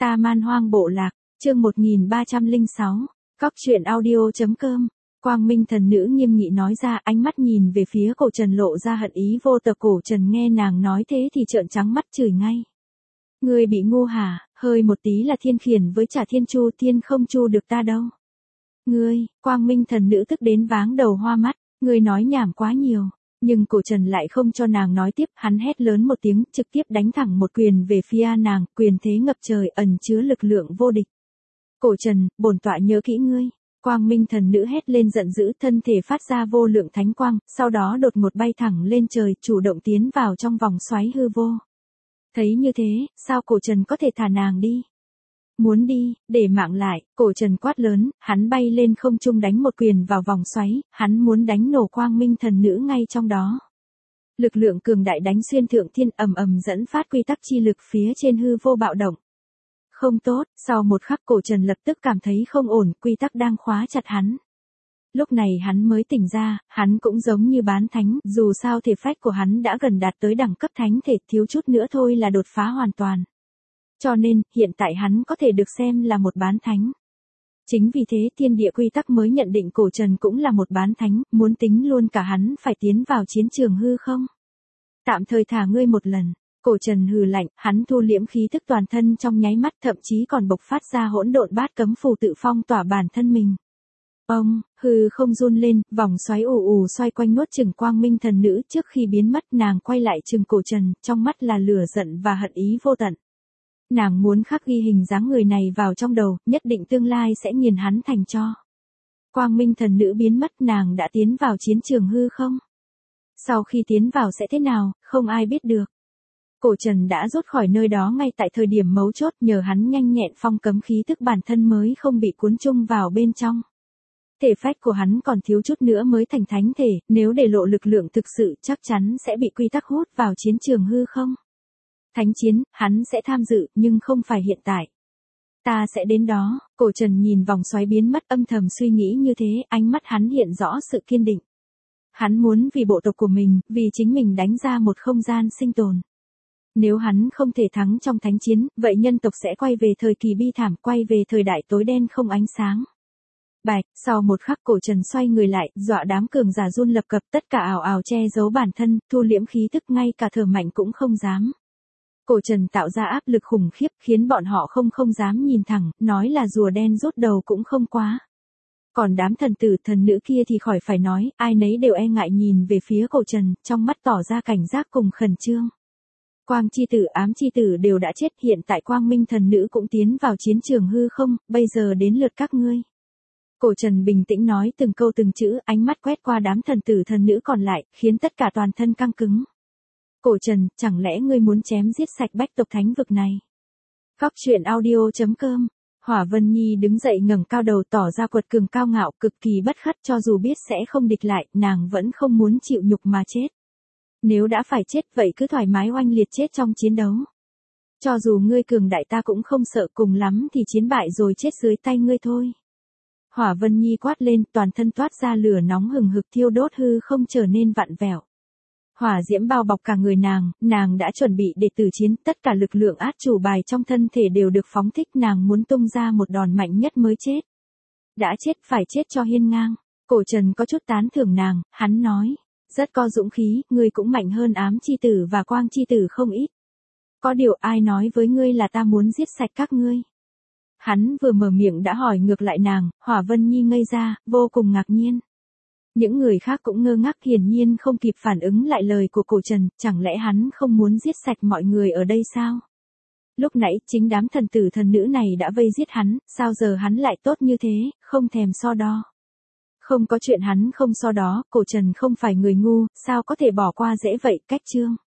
Ta Man Hoang Bộ Lạc, chương 1306, Cóc truyện audio.com. Quang Minh thần nữ nghiêm nghị nói ra, ánh mắt nhìn về phía Cổ Trần lộ ra hận ý vô tận. Cổ Trần nghe nàng nói thế thì trợn trắng mắt chửi ngay. Ngươi bị ngu hả, hơi một tí là thiên khiển với trả thiên chu, thiên không chu được ta đâu. Ngươi, Quang Minh thần nữ tức đến váng đầu hoa mắt, ngươi nói nhảm quá nhiều. Nhưng Cổ Trần lại không cho nàng nói tiếp, hắn hét lớn một tiếng, trực tiếp đánh thẳng một quyền về phía nàng, quyền thế ngập trời ẩn chứa lực lượng vô địch. Cổ Trần, bổn tọa nhớ kỹ ngươi. Quang Minh thần nữ hét lên giận dữ, thân thể phát ra vô lượng thánh quang, sau đó đột ngột bay thẳng lên trời, chủ động tiến vào trong vòng xoáy hư vô. Thấy như thế, sao Cổ Trần có thể thả nàng đi? Muốn đi, để mạng lại, Cổ Trần quát lớn, hắn bay lên không trung đánh một quyền vào vòng xoáy, hắn muốn đánh nổ Quang Minh thần nữ ngay trong đó. Lực lượng cường đại đánh xuyên thượng thiên, ầm ầm dẫn phát quy tắc chi lực phía trên hư vô bạo động. Không tốt, sau một khắc Cổ Trần lập tức cảm thấy không ổn, quy tắc đang khóa chặt hắn. Lúc này hắn mới tỉnh ra, hắn cũng giống như bán thánh, dù sao thể phách của hắn đã gần đạt tới đẳng cấp thánh thể, thiếu chút nữa thôi là đột phá hoàn toàn. Cho nên, hiện tại hắn có thể được xem là một bán thánh. Chính vì thế thiên địa quy tắc mới nhận định Cổ Trần cũng là một bán thánh, muốn tính luôn cả hắn phải tiến vào chiến trường hư không? Tạm thời thả ngươi một lần. Cổ Trần hừ lạnh, hắn thu liễm khí tức toàn thân trong nháy mắt, thậm chí còn bộc phát ra hỗn độn bát cấm phù tự phong tỏa bản thân mình. Ông, hư không run lên, vòng xoáy ù ù xoay quanh nuốt chửng Quang Minh thần nữ, trước khi biến mất nàng quay lại chừng Cổ Trần, trong mắt là lửa giận và hận ý vô tận. Nàng muốn khắc ghi hình dáng người này vào trong đầu, nhất định tương lai sẽ nghiền hắn thành tro. Quang Minh thần nữ biến mất, nàng đã tiến vào chiến trường hư không? Sau khi tiến vào sẽ thế nào, không ai biết được. Cổ Trần đã rút khỏi nơi đó ngay tại thời điểm mấu chốt, nhờ hắn nhanh nhẹn phong cấm khí tức bản thân mới không bị cuốn chung vào bên trong. Thể phách của hắn còn thiếu chút nữa mới thành thánh thể, nếu để lộ lực lượng thực sự chắc chắn sẽ bị quy tắc hút vào chiến trường hư không. Thánh chiến, hắn sẽ tham dự, nhưng không phải hiện tại. Ta sẽ đến đó. Cổ Trần nhìn vòng xoáy biến mất, âm thầm suy nghĩ như thế, ánh mắt hắn hiện rõ sự kiên định. Hắn muốn vì bộ tộc của mình, vì chính mình đánh ra một không gian sinh tồn. Nếu hắn không thể thắng trong thánh chiến, vậy nhân tộc sẽ quay về thời kỳ bi thảm, quay về thời đại tối đen không ánh sáng. Bạch, sau một khắc Cổ Trần xoay người lại, dọa đám cường giả run lập cập, tất cả ảo ảo che giấu bản thân, thu liễm khí tức, ngay cả thở mạnh cũng không dám. Cổ Trần tạo ra áp lực khủng khiếp, khiến bọn họ không dám nhìn thẳng, nói là rùa đen rút đầu cũng không quá. Còn đám thần tử thần nữ kia thì khỏi phải nói, ai nấy đều e ngại nhìn về phía Cổ Trần, trong mắt tỏ ra cảnh giác cùng khẩn trương. Quang chi tử, ám chi tử đều đã chết, hiện tại Quang Minh thần nữ cũng tiến vào chiến trường hư không, bây giờ đến lượt các ngươi. Cổ Trần bình tĩnh nói từng câu từng chữ, ánh mắt quét qua đám thần tử thần nữ còn lại, khiến tất cả toàn thân căng cứng. Cổ Trần, chẳng lẽ ngươi muốn chém giết sạch bách tộc thánh vực này? Cóc truyện audio.com. Hỏa Vân Nhi đứng dậy ngẩng cao đầu, tỏ ra quật cường cao ngạo, cực kỳ bất khuất, cho dù biết sẽ không địch lại, nàng vẫn không muốn chịu nhục mà chết. Nếu đã phải chết vậy cứ thoải mái oanh liệt chết trong chiến đấu. Cho dù ngươi cường đại ta cũng không sợ, cùng lắm thì chiến bại rồi chết dưới tay ngươi thôi. Hỏa Vân Nhi quát lên, toàn thân toát ra lửa nóng hừng hực thiêu đốt hư không trở nên vặn vẹo. Hỏa diễm bao bọc cả người nàng đã chuẩn bị để tử chiến, tất cả lực lượng át chủ bài trong thân thể đều được phóng thích, nàng muốn tung ra một đòn mạnh nhất mới chết. Đã chết phải chết cho hiên ngang. Cổ Trần có chút tán thưởng nàng, hắn nói, rất có dũng khí, ngươi cũng mạnh hơn ám chi tử và quang chi tử không ít. Có điều ai nói với ngươi là ta muốn giết sạch các ngươi? Hắn vừa mở miệng đã hỏi ngược lại nàng, Hỏa Vân Nhi ngây ra, vô cùng ngạc nhiên. Những người khác cũng ngơ ngác, hiển nhiên không kịp phản ứng lại lời của Cổ Trần, chẳng lẽ hắn không muốn giết sạch mọi người ở đây sao? Lúc nãy chính đám thần tử thần nữ này đã vây giết hắn, sao giờ hắn lại tốt như thế, không thèm so đo. Không có chuyện hắn không so đó, Cổ Trần không phải người ngu, sao có thể bỏ qua dễ vậy, cách chương.